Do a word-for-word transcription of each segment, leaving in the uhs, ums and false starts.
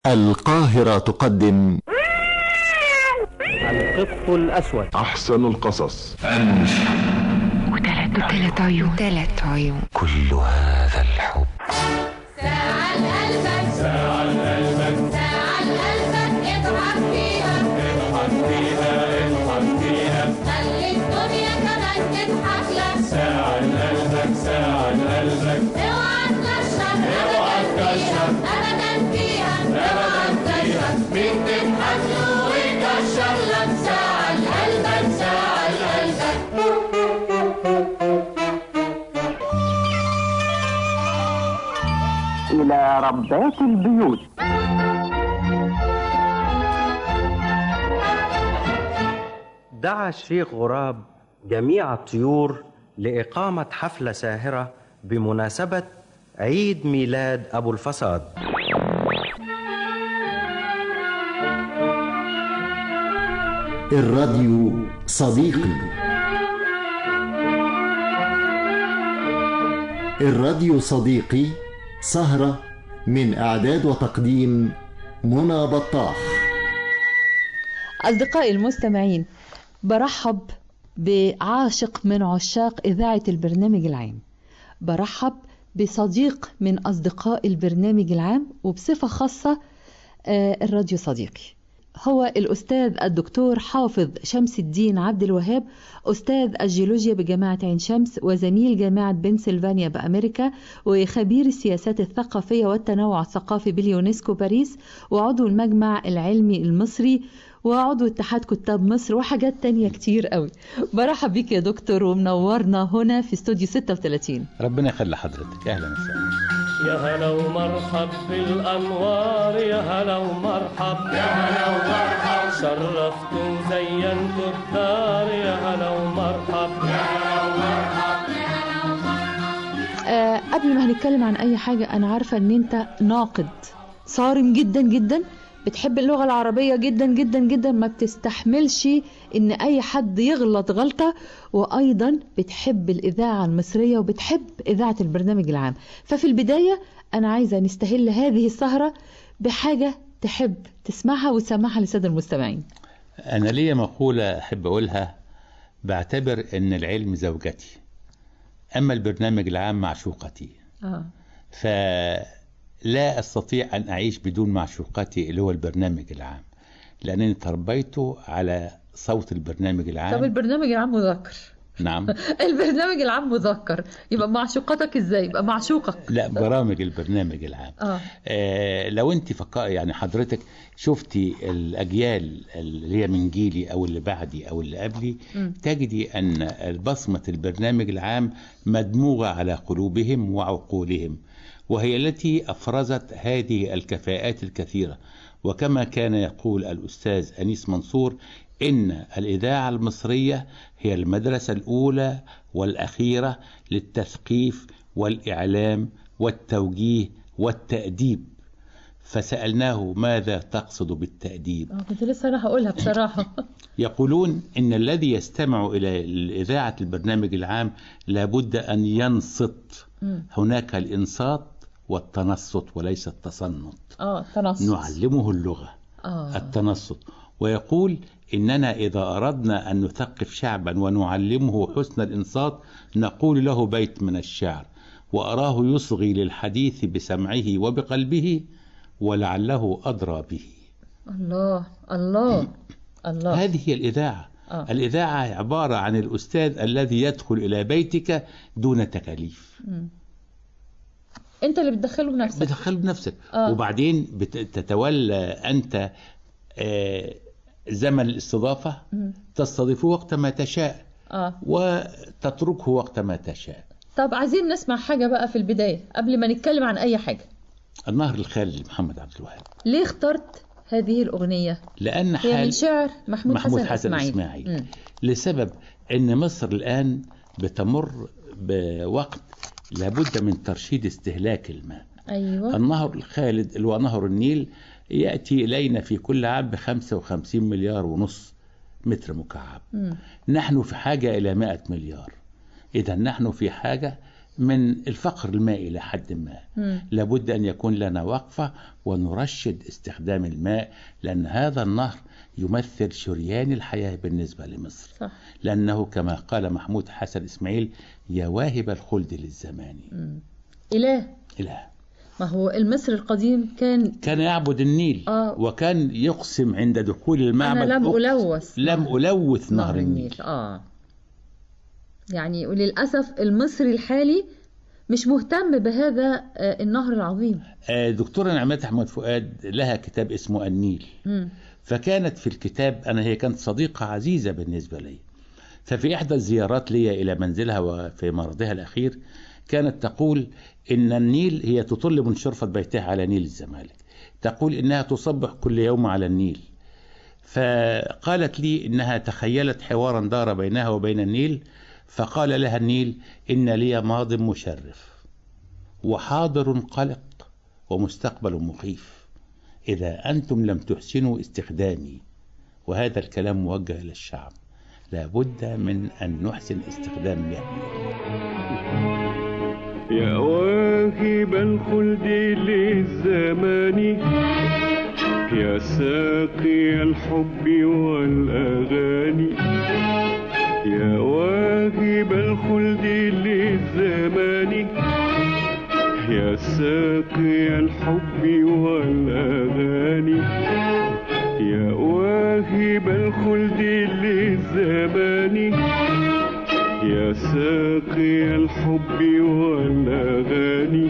القاهرة تقدم القط الأسود، أحسن القصص، وثلاث وثلاث عيون ثلاث عيون كل هذا الحب. ساعة لقلبك، ساعة لقلبك، ساعة لقلبك، اضحك فيها، اضحك فيها، اضحك فيها، خلي الدنيا كمان تضحك لك. ساعة لقلبك، ساعة لقلبك، اوعى تكشر، اوعى تكشر أبدا فيها، اوعى تكشر مين تضحك له ويكشر لك. ساعة لقلبك، ساعة لقلبك. إلى ربات البيوت. دعا الشيخ غراب جميع الطيور لإقامة حفلة ساهرة بمناسبة عيد ميلاد أبو الفصاد. الراديو صديقي. الراديو صديقي سهرة من إعداد وتقديم منى بطاح. أصدقائي المستمعين، برحب بعاشق من عشاق إذاعة البرنامج العام، برحب بصديق من أصدقاء البرنامج العام، وبصفة خاصة الراديو صديقي هو الأستاذ الدكتور حافظ شمس الدين عبد الوهاب، أستاذ الجيولوجيا بجامعة عين شمس وزميل جامعة بنسلفانيا بأمريكا، وخبير السياسات الثقافية والتنوع الثقافي باليونسكو باريس، وعضو المجمع العلمي المصري، وعضو اتحاد كتاب مصر، وحاجات تانية كتير قوي. برحب بيك يا دكتور، ومنورنا هنا في استوديو ستة وثلاثين. ربنا يخلي حضرتك، اهلا وسهلا. يا هلا ومرحب بالانوار، يا هلا ومرحب، يا هلا ومرحب، شرفتوا وزينتوا الدار، يا هلا ومرحب، يا هلا ومرحب، يا هلا ومرحب. آه قبل ما هنتكلم عن اي حاجة، انا عارفة ان انت ناقد صارم جدا جدا، بتحب اللغة العربية جدا جدا جدا، ما بتستحملش ان اي حد يغلط غلطة، وايضا بتحب الاذاعة المصرية وبتحب اذاعة البرنامج العام. ففي البداية انا عايزة نستهل هذه السهرة بحاجة تحب تسمعها وتسمعها للسادة المستمعين. انا ليا مقولة احب اقولها، بعتبر ان العلم زوجتي، اما البرنامج العام معشوقتي. اه ف لا أستطيع أن أعيش بدون معشوقتي اللي هو البرنامج العام، لأنني تربيت على صوت البرنامج العام. طب البرنامج العام مذكر؟ نعم. البرنامج العام مذكر، يبقى معشوقتك إزاي؟ يبقى معشوقك. لا، برامج البرنامج العام. آه. آه لو أنت فكر يعني حضرتك شفتي الأجيال اللي هي من جيلي أو اللي بعدي أو اللي قبلي، م. تجدي أن بصمة البرنامج العام مدموغة على قلوبهم وعقولهم، وهي التي أفرزت هذه الكفاءات الكثيرة. وكما كان يقول الأستاذ أنيس منصور، إن الإذاعة المصرية هي المدرسة الأولى والأخيرة للتثقيف والإعلام والتوجيه والتأديب. فسألناه ماذا تقصد بالتأديب؟ آه كنت لسه أنا هقولها بصراحة. يقولون إن الذي يستمع إلى إذاعة البرنامج العام لابد أن ينصت. م. هناك الإنصات والتنصت وليس التصنت. آه تنصت. نعلمه اللغة. آه. التنصت. ويقول إننا إذا أردنا أن نثقف شعبا ونعلمه حسن الإنصات نقول له بيت من الشعر: وأراه يصغي للحديث بسمعه وبقلبه ولعله أدرى به. الله الله الله. هذه هي الإذاعة. آه. الإذاعة عبارة عن الأستاذ الذي يدخل إلى بيتك دون تكاليف. م. انت اللي بتدخله بنفسك. بتدخله بنفسك. آه. وبعدين بتتولى انت آه زمن الاستضافة. م. تستضيفه وقت ما تشاء. آه. وتتركه وقت ما تشاء. طب عايزين نسمع حاجة بقى في البداية قبل ما نتكلم عن اي حاجة. النهر الخالي لمحمد عبد الوهاب. ليه اخترت هذه الأغنية؟ لأن هي من شعر محمود, محمود حسن, حسن إسماعيل, إسماعيل. لسبب ان مصر الآن بتمر بوقت لابد من ترشيد استهلاك الماء. أيوة. النهر الخالد اللي هو نهر النيل يأتي إلينا في كل عام بخمسة وخمسين مليار ونص متر مكعب. م. نحن في حاجة إلى مائة مليار. إذا نحن في حاجة من الفقر المائي إلى حد ما. مم. لابد أن يكون لنا وقفة ونرشد استخدام الماء، لأن هذا النهر يمثل شريان الحياة بالنسبة لمصر. صح. لأنه كما قال محمود حسن إسماعيل: يا واهب الخلد للزمان. مم. إله إله. ما هو المصري القديم كان كان يعبد النيل. آه. وكان يقسم عند دخول المعبد: أنا لم ألوث لم ألوث نهر, نهر النيل. النيل. آه. يعني وللأسف المصري الحالي مش مهتم بهذا النهر العظيم. دكتورة نعمات أحمد فؤاد لها كتاب اسمه النيل. م. فكانت في الكتاب، أنا هي كانت صديقة عزيزة بالنسبة لي، ففي إحدى الزيارات لي إلى منزلها وفي مرضها الأخير كانت تقول إن النيل، هي تطل من شرفة بيتها على نيل الزمالك، تقول إنها تصبح كل يوم على النيل. فقالت لي إنها تخيلت حوارا دار بينها وبين النيل، فقال لها النيل: إن لي ماض مشرف وحاضر قلق ومستقبل مخيف إذا أنتم لم تحسنوا استخدامي. وهذا الكلام موجه إلى الشعب، لابد من أن نحسن استخدام مهني. يا واهب الخلد للزمان، يا ساقي الحب والأغاني، يا واهب الخلد للزمان، يا ساقي الحب والأغاني، يا واهب الخلد للزمان، يا ساقي الحب والأغاني،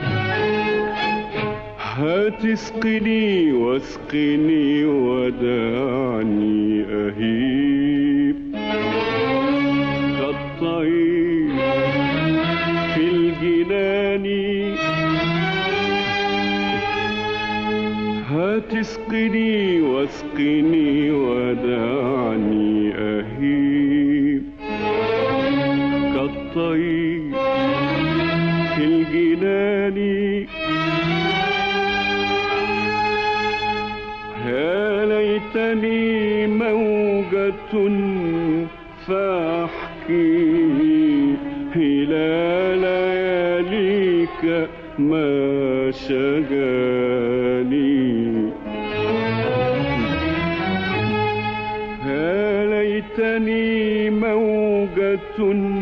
هات اسقني واسقني ودعني أهيب كالطير في الجنان، هات اسقني واسقني ودعني أهيب كالطير في الجنان، يا ليتني موجة فأحكي إلى لياليك ما شغاني، يا ليتني موجة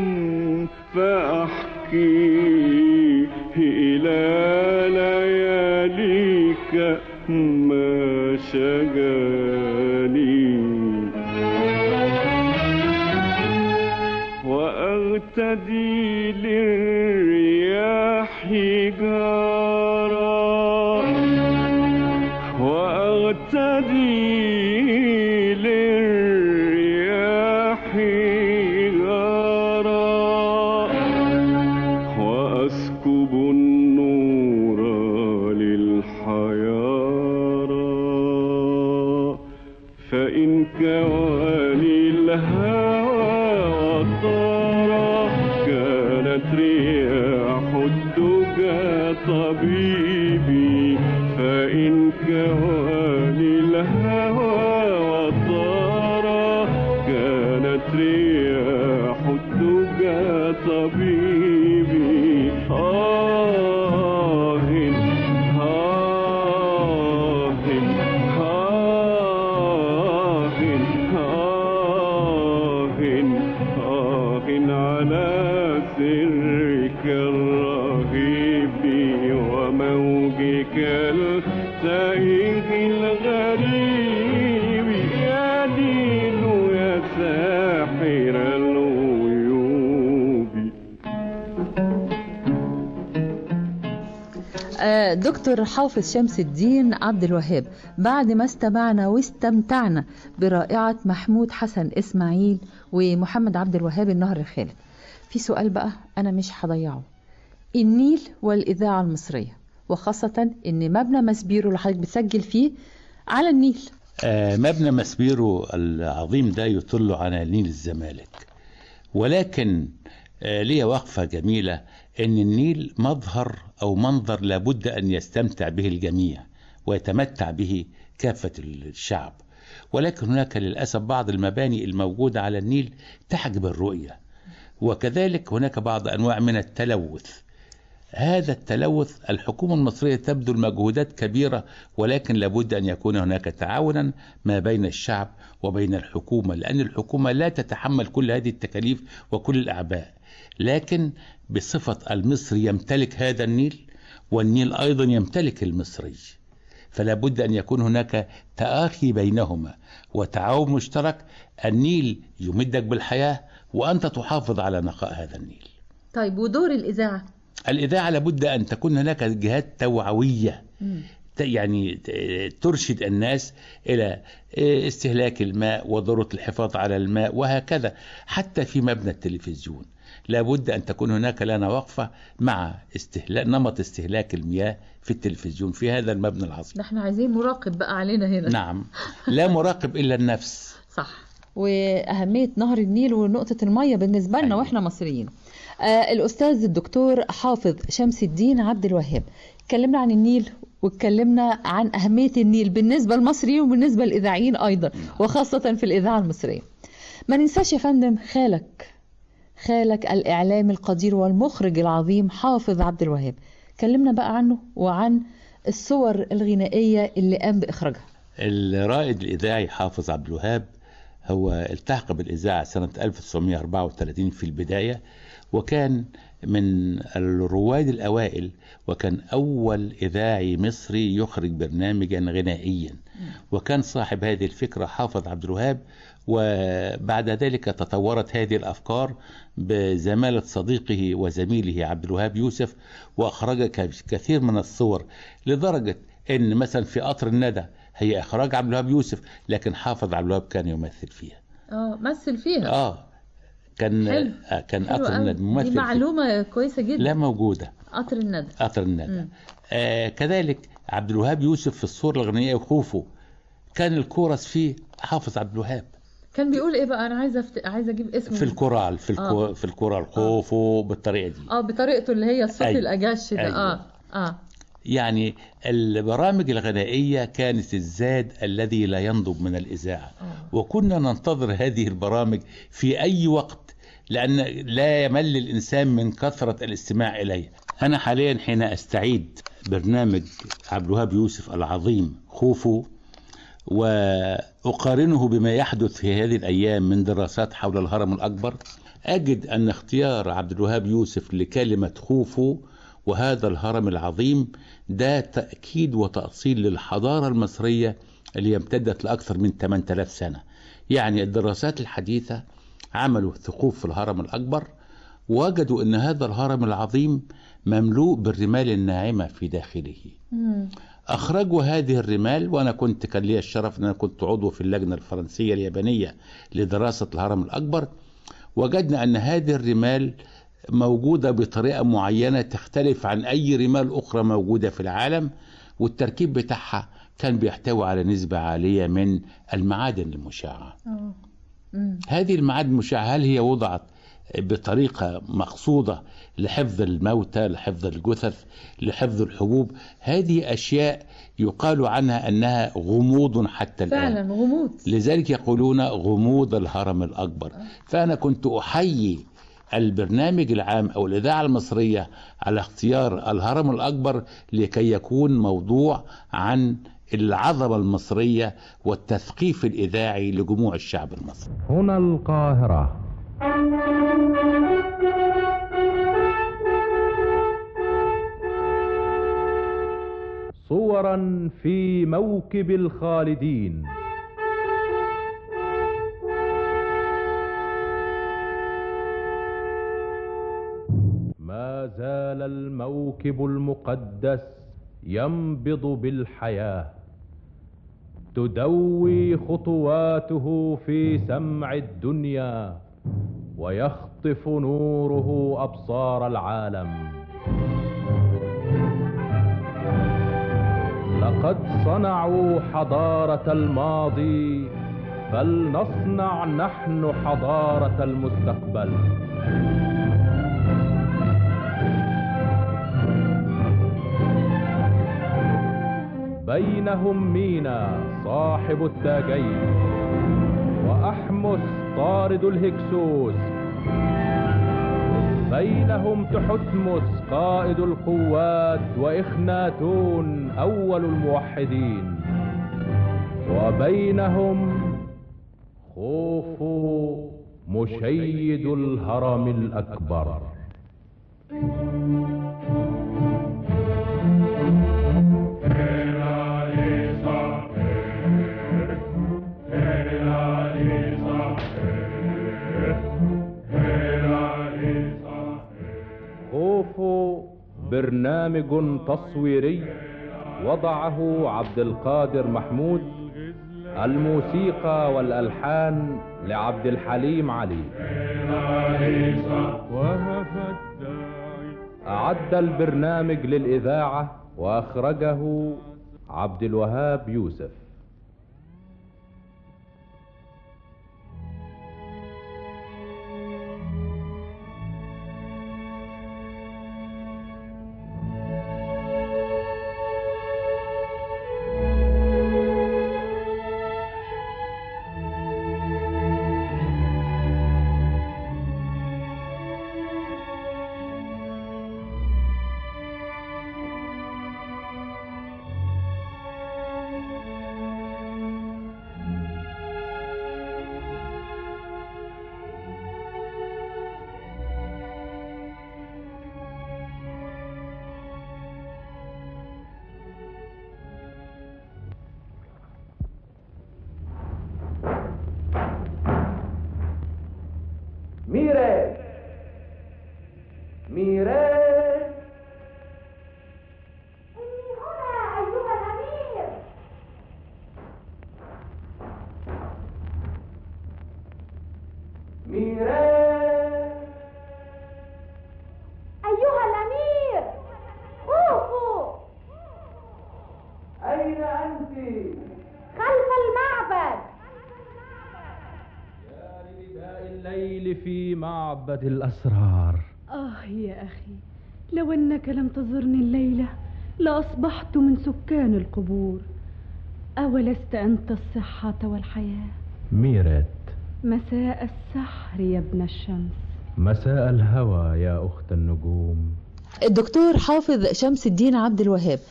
فأحكي إلى لياليك ما شغاني، وأغتدي للرياح جارا، وأغتدي للرياح جارا، وأسكب النور للحيارى، فإن كواني الهوى وطارا، كانت رياح الدجى طبيبي، فإن كواني الهوى وطارا، كانت رياح الدجى طبيبي. آه آه على سرك الرهيب وموجك التائه الغريب، يا دين يا ساحر الغيوب. دكتور حافظ شمس الدين عبد الوهاب، بعد ما استمعنا واستمتعنا برائعة محمود حسن إسماعيل ومحمد عبد الوهاب النهر الخالد، في سؤال بقى أنا مش هضيعه: النيل والإذاعة المصرية، وخاصة إن مبنى مسبيرو اللي حضرتك بتسجل فيه على النيل. آه مبنى مسبيرو العظيم ده يطل على نيل الزمالك، ولكن آه ليه وقفة جميلة، إن النيل مظهر أو منظر لابد أن يستمتع به الجميع ويتمتع به كافة الشعب، ولكن هناك للأسف بعض المباني الموجودة على النيل تحجب الرؤية، وكذلك هناك بعض أنواع من التلوث هذا التلوث الحكومة المصرية تبذل مجهودات كبيرة، ولكن لابد أن يكون هناك تعاونا ما بين الشعب وبين الحكومة، لأن الحكومة لا تتحمل كل هذه التكاليف وكل الأعباء. لكن بصفة المصري يمتلك هذا النيل، والنيل أيضا يمتلك المصري، فلا بد أن يكون هناك تآخي بينهما وتعاون مشترك. النيل يمدك بالحياة وأنت تحافظ على نقاء هذا النيل. طيب ودور الإذاعة؟ الإذاعة لابد أن تكون هناك جهات توعوية م. يعني ترشد الناس إلى استهلاك الماء وضرورة الحفاظ على الماء وهكذا. حتى في مبنى التلفزيون لابد أن تكون هناك لنا وقفة مع استهلاك نمط استهلاك المياه في التلفزيون في هذا المبنى العظيم. نحن عايزين مراقب بقى علينا هنا. نعم، لا مراقب إلا النفس. صح. وأهمية نهر النيل ونقطة المية بالنسبة لنا. أيوة. وإحنا مصريين. آه الأستاذ الدكتور حافظ شمس الدين عبد الوهاب، اتكلمنا عن النيل واتكلمنا عن أهمية النيل بالنسبة للمصريين وبالنسبة للإذاعيين أيضا، وخاصة في الإذاعة المصرية. ما ننساش يا فندم خالك خالك الإعلام القدير والمخرج العظيم حافظ عبد الوهاب، كلمنا بقى عنه وعن الصور الغنائية اللي قام بإخراجها. الرائد الإذاعي حافظ عبد الوهاب هو التحق بالإذاعة سنة ألف وتسعمائة وأربعة وثلاثين في البداية، وكان من الرواد الأوائل، وكان أول إذاعي مصري يخرج برنامجا غنائيا، وكان صاحب هذه الفكرة حافظ عبد الوهاب. وبعد ذلك تطورت هذه الأفكار بزمالة صديقه وزميله عبد الوهاب يوسف، وأخرج كثير من الصور، لدرجة أن مثلا في قطر الندى هي إخراج عبد الوهاب يوسف، لكن حافظ عبد الوهاب كان يمثل فيها. اه مثل فيها. اه كان حلو. آه كان قطر الندى ممثل. دي معلومة فيها. كويسة جدا. لا موجودة. قطر الندى. قطر الندى. آه كذلك عبد الوهاب يوسف في الصورة الغنائية وخوفه كان الكورس فيه حافظ عبد الوهاب. كان بيقول ايه بقى؟ انا عايزه أفت... عايزه اجيب اسمه. في الكورال في الكو... آه. في الكورال خوفه آه. بالطريقه دي. اه بطريقته اللي هي الصوت أيوة. الاجش ده. أيوة. اه اه يعني البرامج الغنائيه كانت الزاد الذي لا ينضب من الاذاعه. آه. وكنا ننتظر هذه البرامج في اي وقت، لان لا يمل الانسان من كثره الاستماع اليها. انا حاليا حين استعيد برنامج عبد الوهاب يوسف العظيم خوفه وأقارنه بما يحدث في هذه الأيام من دراسات حول الهرم الأكبر، أجد أن اختيار عبد الوهاب يوسف لكلمة خوفو وهذا الهرم العظيم ده تأكيد وتأصيل للحضارة المصرية اللي امتدت لأكثر من ثمانية آلاف سنة. يعني الدراسات الحديثة عملوا ثقوب في الهرم الأكبر، ووجدوا أن هذا الهرم العظيم مملوء بالرمال الناعمة في داخله. مم. أخرجوا هذه الرمال، وأنا كنت كان لي الشرف أن أنا كنت عضو في اللجنة الفرنسية اليابانية لدراسة الهرم الأكبر. وجدنا أن هذه الرمال موجودة بطريقة معينة تختلف عن أي رمال أخرى موجودة في العالم، والتركيب بتاعها كان بيحتوي على نسبة عالية من المعادن المشعة. هذه المعادن المشعة هل هي وضعت بطريقة مقصودة لحفظ الموتى، لحفظ الجثث، لحفظ الحبوب؟ هذه أشياء يقال عنها أنها غموض حتى الآن. فعلا غموض. لذلك يقولون غموض الهرم الأكبر. فأنا كنت أحيي البرنامج العام أو الإذاعة المصرية على اختيار الهرم الأكبر لكي يكون موضوع عن العظمة المصرية والتثقيف الإذاعي لجموع الشعب المصري. هنا القاهرة. صورا في موكب الخالدين. ما زال الموكب المقدس ينبض بالحياة، تدوي خطواته في سمع الدنيا، ويخطف نوره أبصار العالم. لقد صنعوا حضارة الماضي، فلنصنع نحن حضارة المستقبل. بينهم مينا صاحب التاجين، وأحمس طارد الهكسوس، بينهم تحتمس قائد القوات وإخناتون أول الموحدين، وبينهم خوفو مشيد الهرم الأكبر. خوفو برنامج تصويري وضعه عبد القادر محمود، الموسيقى والألحان لعبد الحليم علي. أعد البرنامج للإذاعة وأخرجه عبد الوهاب يوسف. ميري ميري إني هنا أيها الأمير. ميري أيها الأمير، خوفو. أين أنت؟ خلف المعبد. الليل في معبد الأسرار. آه يا أخي، لو أنك لم تزرني الليلة لأصبحت من سكان القبور. أولست أنت الصحة والحياة؟ ميريت. مساء السحر يا ابن الشمس. مساء الهوى يا أخت النجوم. الدكتور حافظ شمس الدين عبد الوهاب.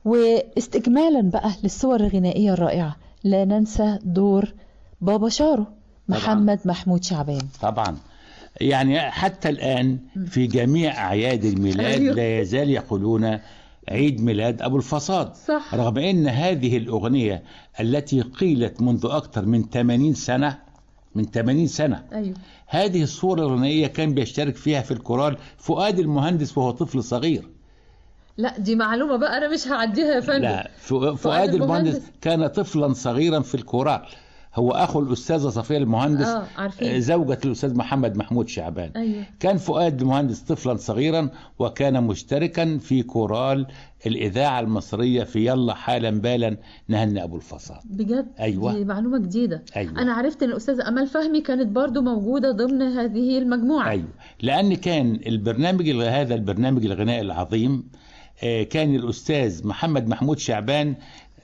واستكمالا بقى للصور الغنائية الرائعة، لا ننسى دور بابا شارو محمد طبعاً. محمود شعبان. طبعا يعني حتى الآن في جميع أعياد الميلاد أيوه. لا يزال يقولون عيد ميلاد أبو الفصاد، صح. رغم أن هذه الأغنية التي قيلت منذ أكثر من ثمانين سنة من ثمانين سنة أيوه. هذه الصورة الغنائية كان بيشترك فيها في الكورال فؤاد المهندس وهو طفل صغير. لا دي معلومة بقى أنا مش هعديها يا فندم. لا فؤاد, فؤاد المهندس كان طفلا صغيرا في الكورال، هو أخو الأستاذة صفية المهندس آه زوجة الأستاذ محمد محمود شعبان. أيوه. كان فؤاد المهندس طفلا صغيرا وكان مشتركا في كورال الإذاعة المصرية في يلا حالا بالا نهني أبو الفصاد. بجد؟ أيوة. دي معلومة جديدة. أيوة. أنا عرفت أن الأستاذة أمال فهمي كانت برضو موجودة ضمن هذه المجموعة. أيوة. لأن كان البرنامج هذا البرنامج الغنائي العظيم كان الأستاذ محمد محمود شعبان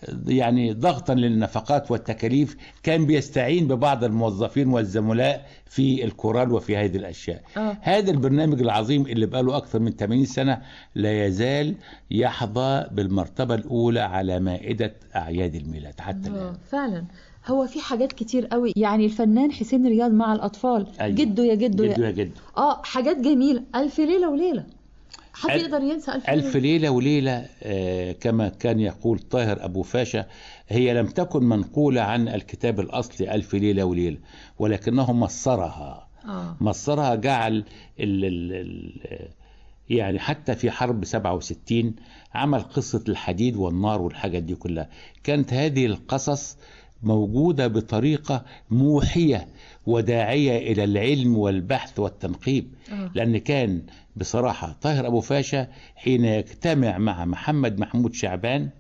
يعني ضغطا للنفقات والتكاليف كان بيستعين ببعض الموظفين والزملاء في الكورال وفي هذه الأشياء. آه. هذا البرنامج العظيم اللي بقاله أكثر من ثمانين سنة لا يزال يحظى بالمرتبة الأولى على مائدة أعياد الميلاد حتى الآن. فعلا هو في حاجات كتير قوي، يعني الفنان حسين رياض مع الأطفال. أيوة. جده يا جده جده يا جده آه حاجات جميلة. ألف ليلة وليلة، حد يقدر ينسى ألف, ألف ليلة وليلة؟ آه كما كان يقول طاهر أبو فاشا، هي لم تكن منقولة عن الكتاب الأصلي ألف ليلة وليلة، ولكنه مصرها. آه. مصرها جعل ال ال ال يعني حتى في حرب سبعة وستين عمل قصة الحديد والنار والحاجات دي كلها. كانت هذه القصص موجودة بطريقة موحية وداعية إلى العلم والبحث والتنقيب. أوه. لأن كان بصراحة طاهر أبو فاشا حين يجتمع مع محمد محمود شعبان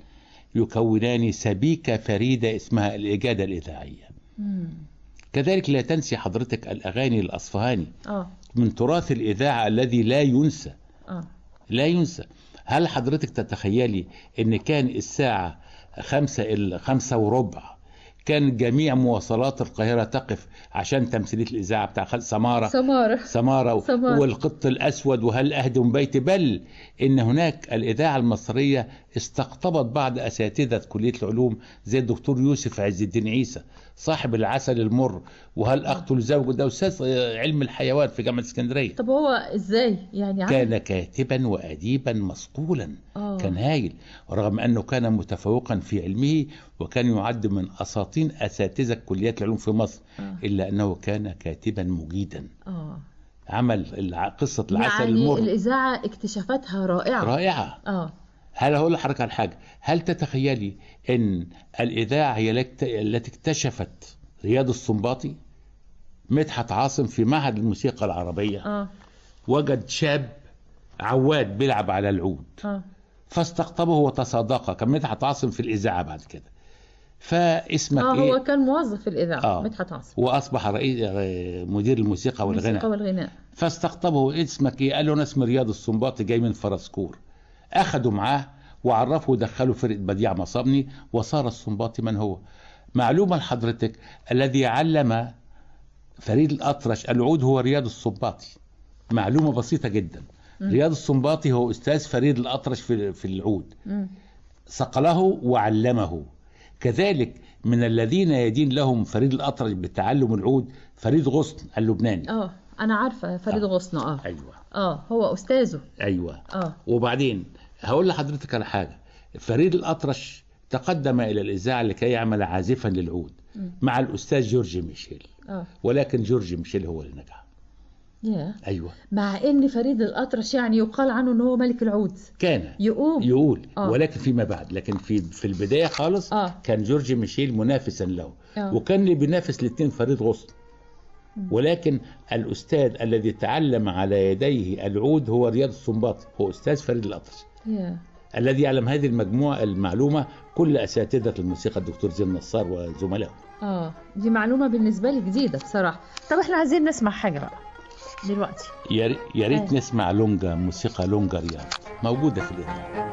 يكونان سبيكة فريدة اسمها الإجادة الإذاعية. مم. كذلك لا تنسي حضرتك الأغاني الأصفهاني. أوه. من تراث الإذاعة الذي لا ينسى. أوه. لا ينسى. هل حضرتك تتخيلي أن كان الساعة خمسة, خمسة وربع كان جميع مواصلات القاهرة تقف عشان تمثيلية الإذاعة بتاع خالد سمارة سمارة سمارة, سمارة. والقط الأسود وهل أهدم بيتي، بل إن هناك الإذاعة المصرية استقطبت بعض أساتذة كلية العلوم زي الدكتور يوسف عز الدين عيسى صاحب العسل المر وهل أقتل زوجه، ده أستاذ علم الحيوان في جامعة اسكندرية. طب هو إزاي يعني عمل؟ كان كاتبا وأديبا مصقولا. أوه. كان هايل، ورغم أنه كان متفوقا في علمه وكان يعد من أساطين أساتذة كليات العلوم في مصر. أوه. إلا أنه كان كاتبا مجيدا. أوه. عمل قصة العسل يعني المر. الإذاعة اكتشافتها رائعة رائعة. آه. هل هقول لحضرتك على حاجة، هل تتخيلي أن الإذاعة هي التي اكتشفت رياض السنباطي؟ مدحت عاصم في معهد الموسيقى العربية آه. وجد شاب عواد بيلعب على العود. آه. فاستقطبه وتصادقا. كان مدحت عاصم في الإذاعة بعد كده. فاسمك آه إيه؟ هو كان موظف في الإذاعة. آه. مدحت عاصم وأصبح رئيس مدير الموسيقى والغناء. الموسيقى والغناء. فاستقطبه، اسمك إيه؟ قال له أنا اسمي رياض السنباطي جاي من فرسكور. أخدوا معاه وعرفوا ودخلوا فرقة بديع مصابني وصار السنباطي من هو. معلومة لحضرتك، الذي علم فريد الأطرش العود هو رياض السنباطي. معلومة بسيطة جدا. م. رياض السنباطي هو أستاذ فريد الأطرش في في العود. م. صقله وعلمه. كذلك من الذين يدين لهم فريد الأطرش بتعلم العود فريد غصن اللبناني. اه أنا عارفة فريد آه. غصن. اه أيوة. اه هو أستاذه. أيوة. اه وبعدين هقول لحضرتك على حاجة. فريد الأطرش تقدم إلى الإذاعة لكي يعمل عازفا للعود م. مع الأستاذ جورج ميشيل. آه. ولكن جورج ميشيل هو اللي نجح. yeah. أيوة. مع ان فريد الأطرش يعني يقال عنه انه هو ملك العود. كان يقول يقول آه. ولكن فيما بعد، لكن في في البداية خالص آه. كان جورج ميشيل منافسا له. آه. وكان اللي بينافس الاثنين فريد غصن. ولكن الأستاذ الذي تعلم على يديه العود هو رياض السنباطي، هو أستاذ فريد الأطرش. yeah. الذي يعلم هذه المجموعة المعلومة كل أساتذة الموسيقى الدكتور زين نصار وزملائه. اه دي معلومة بالنسبة لي جديدة بصراحة. طب احنا عايزين نسمع حاجة بقى دلوقتي. يا ريت نسمع لونجا، موسيقى لونجا رياض موجودة في الإذاعة.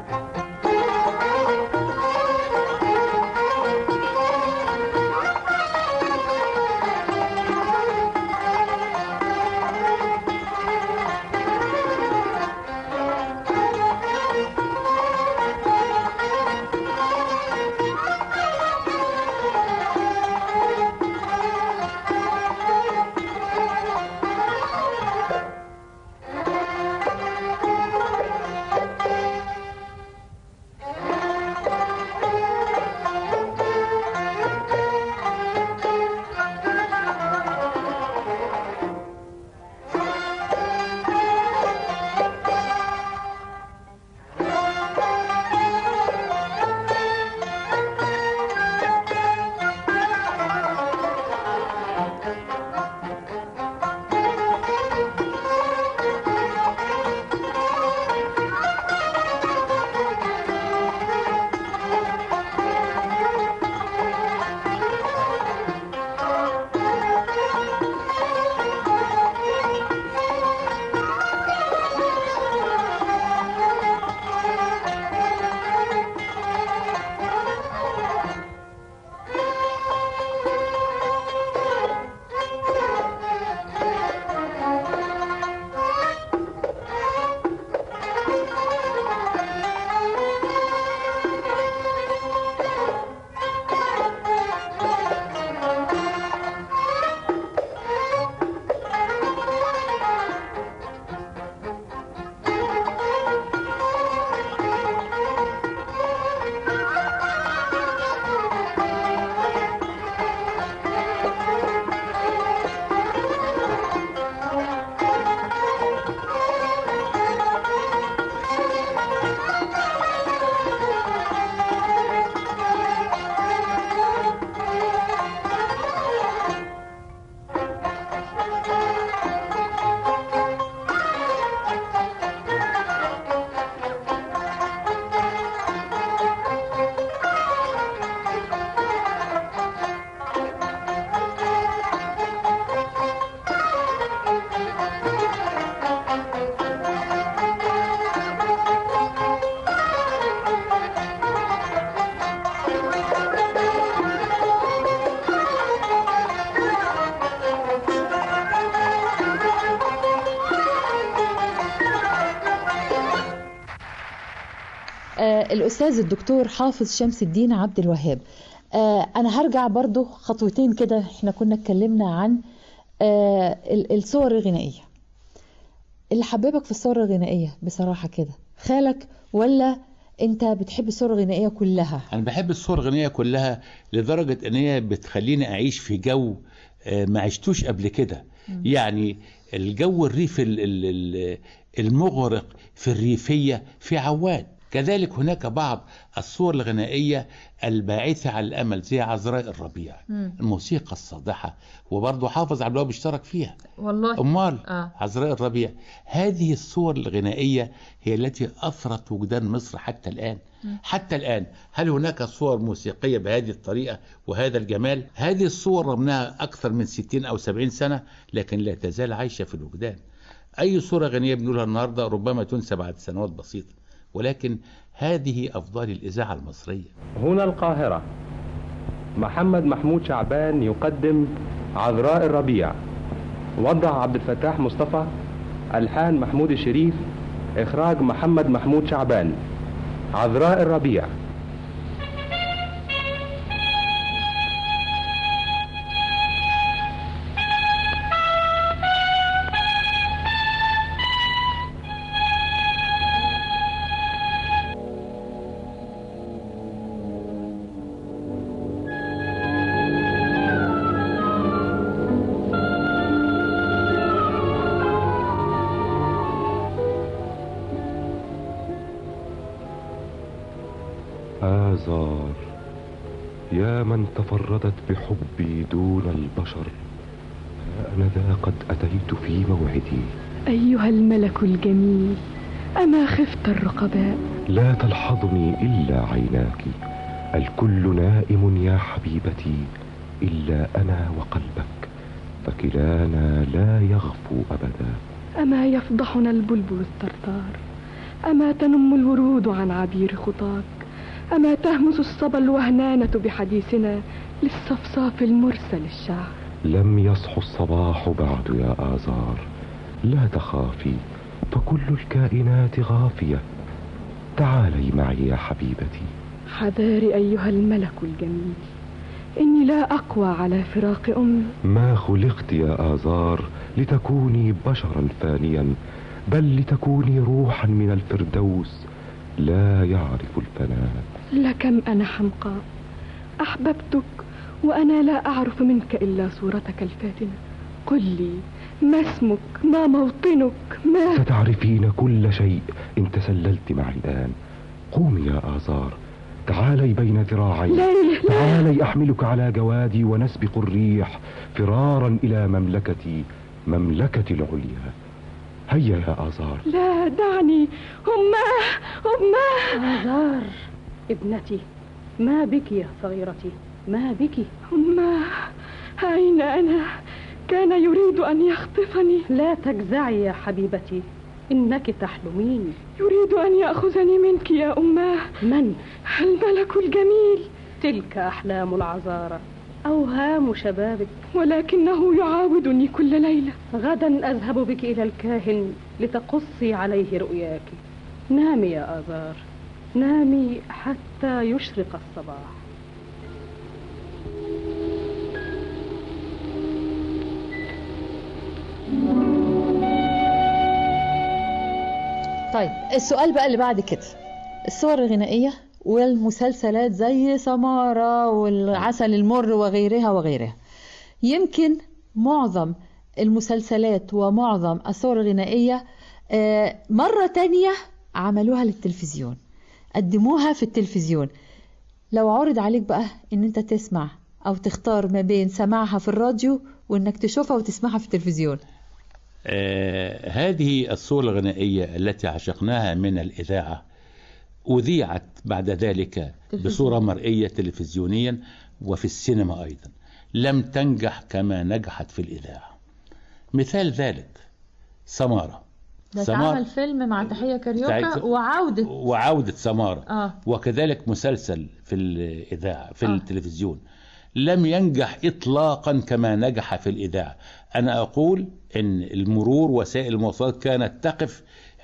الأستاذ الدكتور حافظ شمس الدين عبد الوهاب. آه أنا هرجع برضو خطوتين كده. احنا كنا اتكلمنا عن آه الصور الغنائية. اللي حببك في الصور الغنائية بصراحة كده خالك ولا انت بتحب الصور الغنائية كلها؟ انا بحب الصور الغنائية كلها لدرجة ان هي بتخليني اعيش في جو ما عشتوش قبل كده. يعني الجو الريف المغرق في الريفية في عواد. كذلك هناك بعض الصور الغنائية الباعثة على الأمل زي عذراء الربيع. مم. الموسيقى الصادحة، وبرضه حافظ عبد الوهاب اشترك فيها والله. أمال آه. عذراء الربيع. هذه الصور الغنائية هي التي أثرت وجدان مصر حتى الآن. مم. حتى الآن هل هناك صور موسيقية بهذه الطريقة وهذا الجمال؟ هذه الصور رغم أنها أكثر من ستين أو سبعين سنة لكن لا تزال عايشة في الوجدان. أي صورة غنائية بنقولها النهاردة ربما تنسى بعد سنوات بسيطة، ولكن هذه أفضال الإذاعة المصرية. هنا القاهرة، محمد محمود شعبان يقدم عذراء الربيع. وضع عبد الفتاح مصطفى، ألحان محمود الشريف، إخراج محمد محمود شعبان. عذراء الربيع. آزار يا من تفردت بحبي دون البشر، أنا ذا قد أتيت في موعدي. أيها الملك الجميل، أما خفت الرقباء؟ لا تلحظني إلا عيناك، الكل نائم يا حبيبتي إلا أنا وقلبك، فكلانا لا يغفو أبدا. أما يفضحنا البلبل الثرثار؟ أما تنم الورود عن عبير خطاك؟ أما تهمس الصبا الوهنانة بحديثنا للصفصاف المرسل الشعر؟ لم يصح الصباح بعد يا آزار، لا تخافي فكل الكائنات غافية. تعالي معي يا حبيبتي. حذاري أيها الملك الجميل، إني لا أقوى على فراق أمي. ما خلقت يا آزار لتكوني بشرا فانيا، بل لتكوني روحا من الفردوس لا يعرف الفناء. لكم أنا حمقاء أحببتك وأنا لا أعرف منك إلا صورتك الفاتنة. قل لي ما اسمك، ما موطنك، ما... ستعرفين كل شيء إن تسللت معي الآن. قومي يا آزار، تعالي بين ذراعي. لا لا. تعالي أحملك على جوادي ونسبق الريح فرارا إلى مملكتي، مملكتي العليا. هيا يا آزار. لا دعني. أماه أماه. آزار ابنتي، ما بك يا صغيرتي، ما بك؟ أماه أين أنا؟ كان يريد أن يخطفني. لا تجزعي يا حبيبتي، إنك تحلمين. يريد أن يأخذني منك يا أماه. من؟ الملك الجميل. تلك أحلام العذارى، أوهام شبابك، ولكنه يعاودني كل ليلة. غدا أذهب بك إلى الكاهن لتقصي عليه رؤياك. نامي يا آزار، نامي حتى يشرق الصباح. طيب السؤال بقى اللي بعد كده، الصور الغنائية والمسلسلات زي سمارة والعسل المر وغيرها وغيرها. يمكن معظم المسلسلات ومعظم الصور الغنائية مرة تانية عملوها للتلفزيون، قدموها في التلفزيون. لو عرض عليك بقى ان انت تسمع او تختار ما بين سماعها في الراديو وانك تشوفها وتسمعها في التلفزيون، آه هذه الصور الغنائية التي عشقناها من الإذاعة أذيعت بعد ذلك بصورة مرئية تلفزيونيا وفي السينما أيضا، لم تنجح كما نجحت في الإذاعة. مثال ذلك سمارة. ده اتعمل فيلم مع تحية كاريوكا وعودة وعودة سمارة. آه. وكذلك مسلسل في الإذاعة في آه. التلفزيون لم ينجح إطلاقا كما نجح في الإذاعة. أنا أقول إن المرور وسائل المواصلات كانت تقف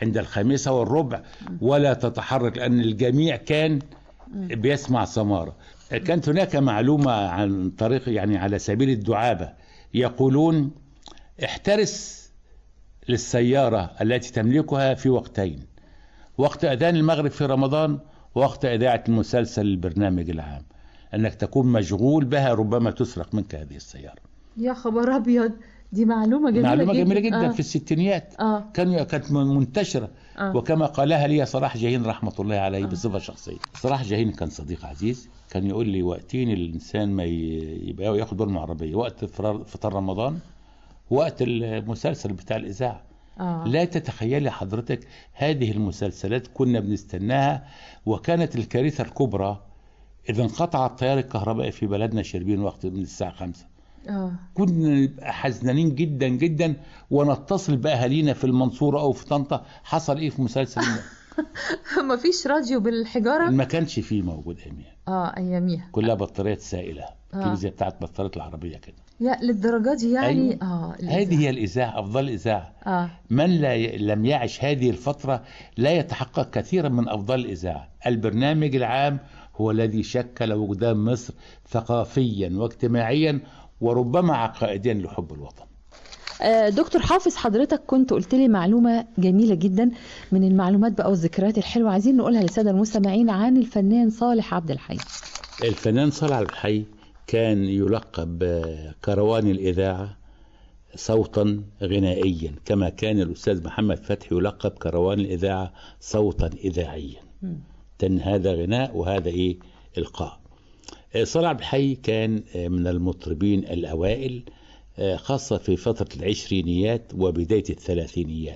عند الخامسة والربع ولا تتحرك، لأن الجميع كان بيسمع سمارة. كانت هناك معلومة عن طريق يعني على سبيل الدعابة، يقولون احترس للسيارة التي تملكها في وقتين: وقت أذان المغرب في رمضان ووقت إذاعة المسلسل البرنامج العام، أنك تكون مشغول بها ربما تسرق منك هذه السيارة. يا خبر أبيض، دي معلومة جميلة معلومة جدا. جميلة جدا. آه. في الستينيات آه. كان كانت منتشرة. آه. وكما قالها لي صلاح جاهين رحمة الله عليه آه. بصفة شخصية. صلاح جاهين كان صديق عزيز، كان يقول لي وقتين الإنسان ما يبقى ياخد باله من العربية: وقت فطار رمضان، وقت المسلسل بتاع الإذاعة. آه. لا تتخيلي حضرتك هذه المسلسلات كنا بنستناها، وكانت الكارثة الكبرى إذا انقطع التيار الكهربائي في بلدنا شربين وقت من الساعة خمسة. آه. كنا نبقى حزنانين جدا جدا، ونتصل بأهالينا في المنصورة أو في طنطا: حصل إيه في مسلسل ما فيش راديو بالحجارة؟ ما كانش فيه موجود أياميها. آه أياميها كلها بطاريات سائلة، آه. زي بتاعت بطارية العربية كده. يا للدرجة دي يعني. أيوة. آه هذه هي الإذاعة، أفضل إذاعة. آه. من لا ي... لم يعش هذه الفترة لا يتحقق كثيرا من أفضل الإذاعة. البرنامج العام هو الذي شكل وجدان مصر ثقافيا واجتماعيا وربما عقائديا لحب الوطن. دكتور حافظ، حضرتك كنت قلت لي معلومة جميلة جدا من المعلومات بقى والذكريات الحلوة، عايزين نقولها للسادة المستمعين عن الفنان صالح عبد الحي. الفنان صالح عبد الحي كان يلقب كروان الإذاعة صوتا غنائيا، كما كان الأستاذ محمد فتحي يلقب كروان الإذاعة صوتا إذاعيا. تن هذا غناء وهذا إيه إلقاء. صالح عبد الحي كان من المطربين الأوائل، خاصة في فترة العشرينيات وبداية الثلاثينيات.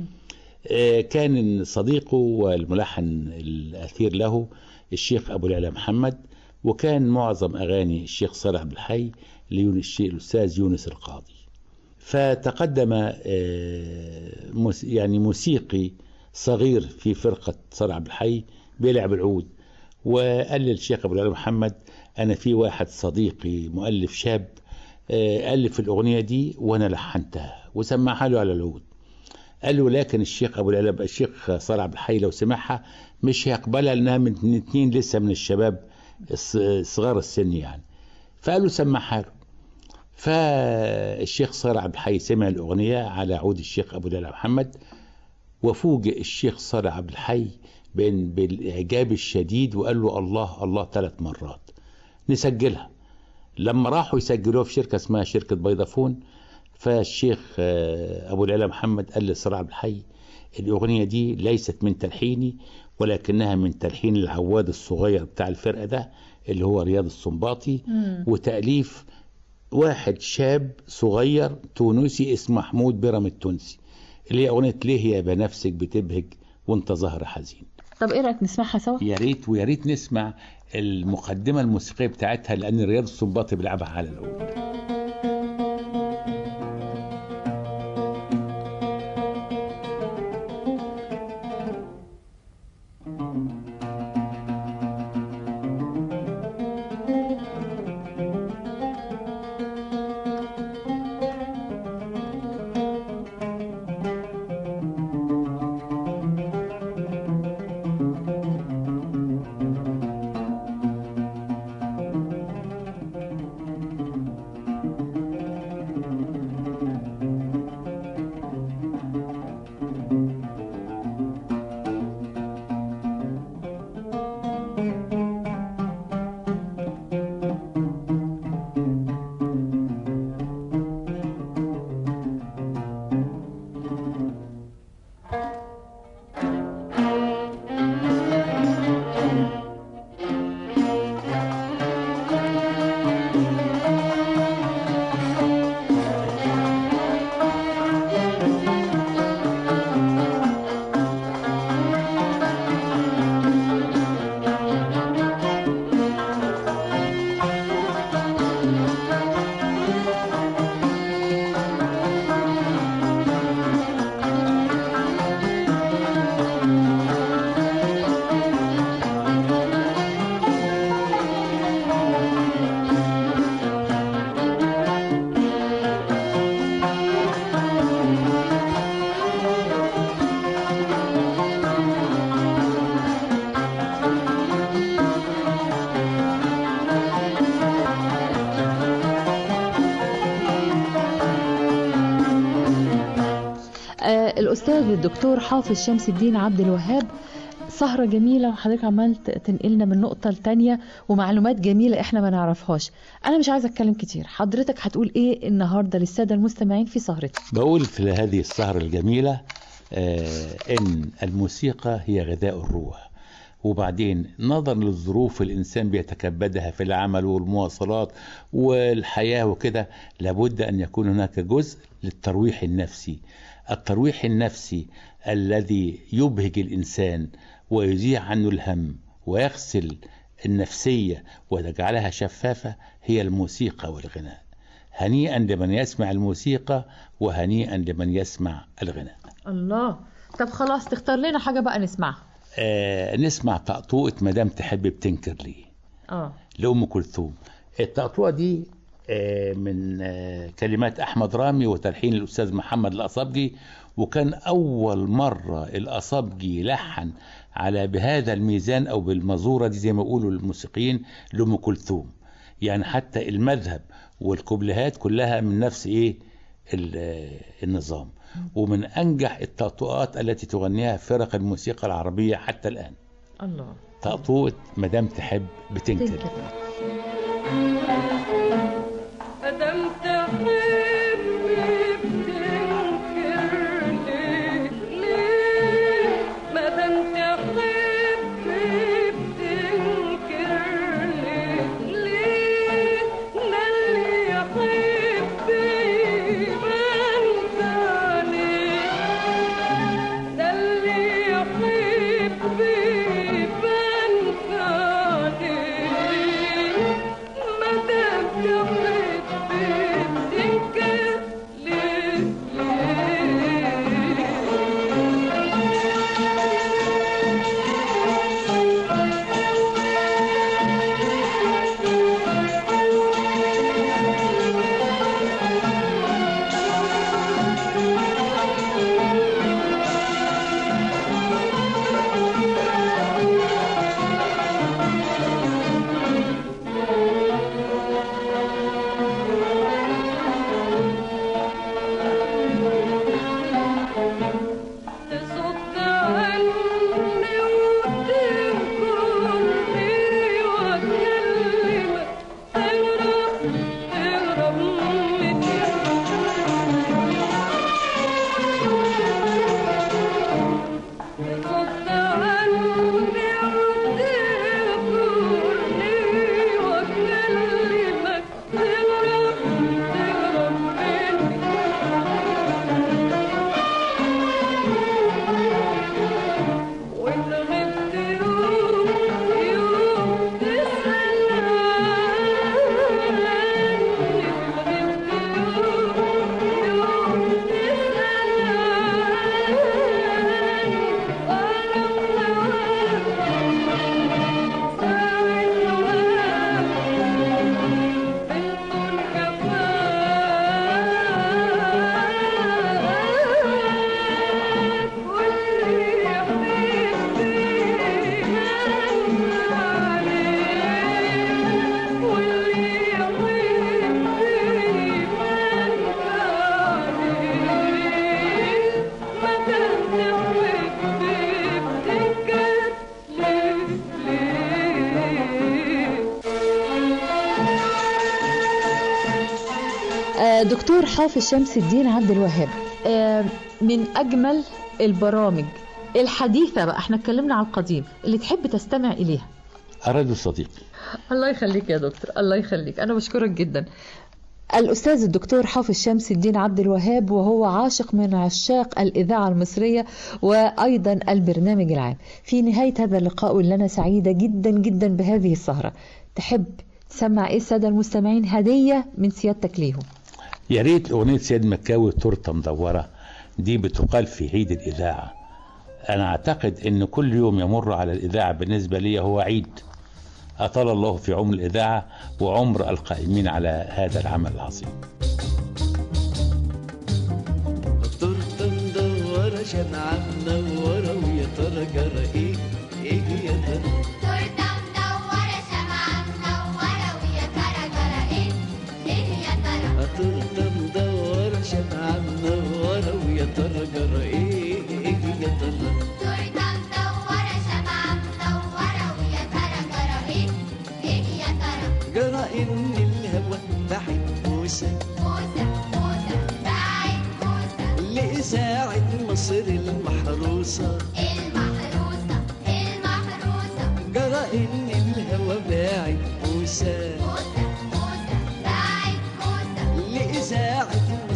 كان صديقه والملحن الأثير له الشيخ أبو العلا محمد، وكان معظم أغاني الشيخ صالح عبد الحي للأستاذ يونس القاضي. فتقدم يعني موسيقي صغير في فرقة صالح عبد الحي بيلعب العود، وقال للشيخ أبو العلا محمد: أنا في واحد صديقي مؤلف شاب ألف الأغنية دي وأنا لحنتها وسمعها له على العود. قال له: لكن الشيخ أبو العلا الشيخ صالح عبد الحي لو سمعها مش هيقبلها، لأنها من اتنين لسه من الشباب صغار السن يعني. فقال له: سمعها له. فالشيخ صالح عبد الحي سمع الأغنية على عود الشيخ أبو العلا محمد، وفوجئ الشيخ صالح عبد الحي بالإعجاب الشديد، وقال له: الله الله ثلاث مرات، نسجلها. لما راحوا يسجلوها في شركة اسمها شركة بيضافون، فالشيخ أبو العلا محمد قال لصالح عبد الحي: الأغنية دي ليست من تلحيني، ولكنها من تلحين العواد الصغير بتاع الفرقة ده اللي هو رياض السنباطي، وتأليف واحد شاب صغير تونسي اسمه محمود برم التونسي، اللي هي أغنية ليه يا بنفسك بتبهج وانت ظهر حزين. طب ايه رأيك نسمعها سوا؟ يا ريت، ويا ريت نسمع المقدمة الموسيقية بتاعتها، لأن رياض السنباطي بيلعبها على العود. الأستاذ الدكتور حافظ شمس الدين عبد الوهاب. سهرة جميلة وحضرتك عمال تنقلنا من نقطة لتانية ومعلومات جميلة احنا ما نعرفهاش. أنا مش عايزة أتكلم كتير، حضرتك هتقول إيه النهاردة للسادة المستمعين في سهرتك؟ بقول في هذه السهرة الجميلة آه إن الموسيقى هي غذاء الروح، وبعدين نظرا للظروف الإنسان بيتكبدها في العمل والمواصلات والحياة وكده، لابد أن يكون هناك جزء للترويح النفسي. الترويح النفسي الذي يبهج الإنسان ويزيع عنه الهم ويغسل النفسية ويجعلها شفافة هي الموسيقى والغناء. هنيئا لمن يسمع الموسيقى وهنيئا لمن يسمع الغناء. الله. طب خلاص تختار لنا حاجة بقى نسمعها. آه نسمع طقطوقة مدام تحب بتنكر لي اه لأم كلثوم. الطقطوقة دي آه من آه كلمات أحمد رامي وتلحين الأستاذ محمد الأصابجي، وكان أول مرة الأصابجي لحن على بهذا الميزان أو بالمزورة دي زي ما يقولوا الموسيقيين لأم كلثوم. يعني حتى المذهب والكوبليهات كلها من نفس إيه النظام، ومن أنجح الطقطوقات التي تغنيها فرق الموسيقى العربية حتى الآن. الله. طقطوقة مدام تحب بتنكر. مدام تحب دكتور حافظ شمس الدين عبد الوهاب، من أجمل البرامج الحديثة بقى، احنا اتكلمنا على القديم اللي تحب تستمع إليها. أرادوا صديقي. الله يخليك يا دكتور، الله يخليك، أنا بشكرك جدا. الأستاذ الدكتور حافظ شمس الدين عبد الوهاب، وهو عاشق من عشاق الإذاعة المصرية وأيضا البرنامج العام. في نهاية هذا اللقاء واللي أنا سعيدة جدا جدا بهذه السهرة، تحب تسمع إيه السادة المستمعين هدية من سيادتك ليهم؟ يا ريت أغنية سيد مكاوي تورته مدورة، دي بتقال في عيد الإذاعة. أنا أعتقد أن كل يوم يمر على الإذاعة بالنسبة لي هو عيد. أطال الله في عمر الإذاعة وعمر القائمين على هذا العمل العظيم. تورته مدورة شمعة منورة ويا ترى جرى إيه إيه يا ترى؟ تورته مدورة شمعة منورة ويا ترى جرى إيه إيه يا ترى؟ تورته مدورة شمعة منورة ويا ترى جرى إيه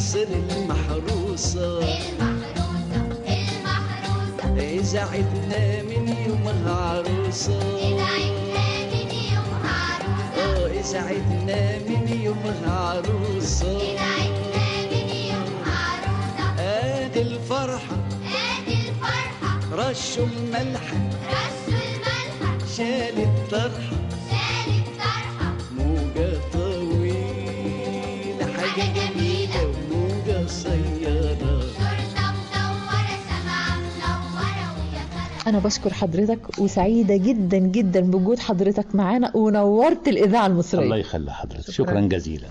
مصر المحروسة المحروسة المحروسة إذا عدنا من يومها عروسة إذا عدنا من يومها عروسة آه إذا عدنا من يومها عروسة إذا عدنا من يومها عروسة آدي الفرحة آدي الفرحة رشوا الملح رشوا الملح شال الطرحة شال الطرحة موجة طويلة حاجة جميلة وموجة قصيرة شرطة مدورة سماعة منورة ويا ترى. أنا بشكر حضرتك وسعيدة جدا جدا بوجود حضرتك معانا ونورت الإذاعة المصرية. الله يخلي حضرتك، شكرا, شكرا جزيلا.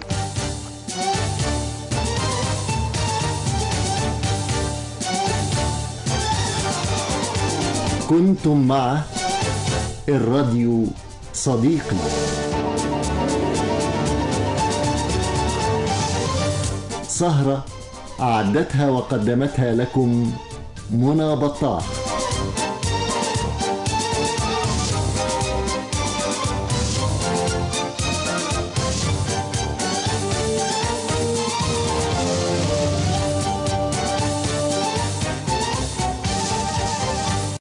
كنتم مع الراديو صديقي. سهرة أعدتها وقدمتها لكم منى بطاح.